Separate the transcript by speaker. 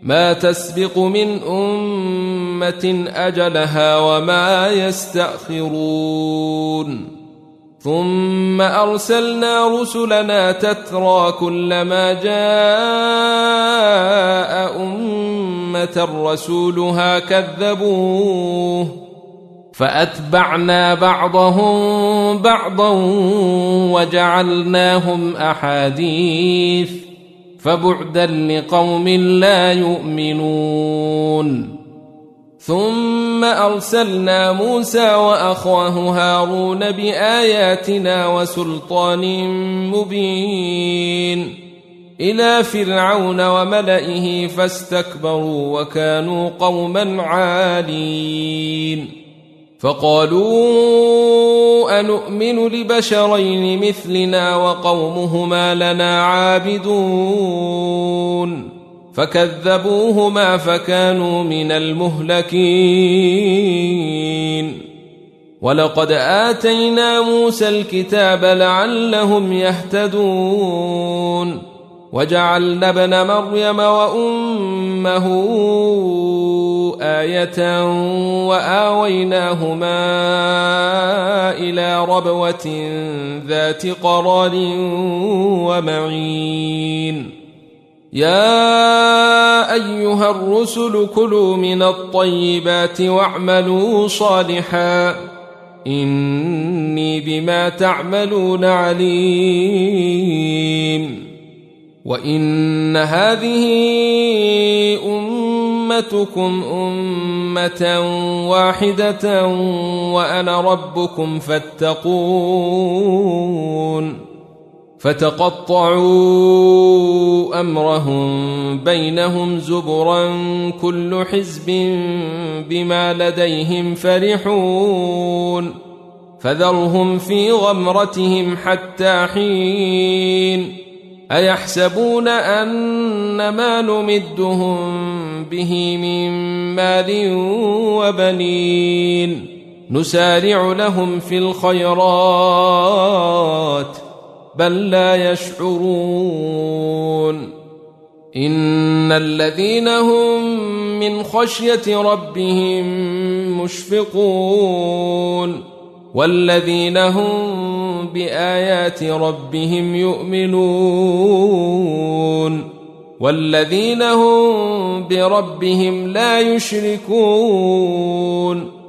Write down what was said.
Speaker 1: ما تسبق من أمة أجلها وما يستأخرون ثم أرسلنا رسلنا تترى كلما جاء أمة رسولها كذبوه فأتبعنا بعضهم بعضا وجعلناهم أحاديث فبعدا لقوم لا يؤمنون ثم أرسلنا موسى وأخاه هارون بآياتنا وسلطان مبين إلى فرعون وملئه فاستكبروا وكانوا قوما عالين فقالوا أنؤمن لبشرين مثلنا وقومهما لنا عابدون فكذبوهما فكانوا من المهلكين ولقد آتينا موسى الكتاب لعلهم يهتدون وجعلنا ابن مريم وأمه آية وآويناهما إلى ربوة ذات قرار ومعين يا أيها الرسل كلوا من الطيبات واعملوا صالحا إني بما تعملون عليم وإن هذه أمتكم أمة واحدة وأنا ربكم فاتقون فتقطعوا أمرهم بينهم زبرا كل حزب بما لديهم فرحون فذرهم في غمرتهم حتى حين أيحسبون أن ما نمدهم به من مال وبنين نسارع لهم في الخيرات بل لا يشعرون إن الذين هم من خشية ربهم مشفقون والذين هم بآيات ربهم يؤمنون والذين هم بربهم لا يشركون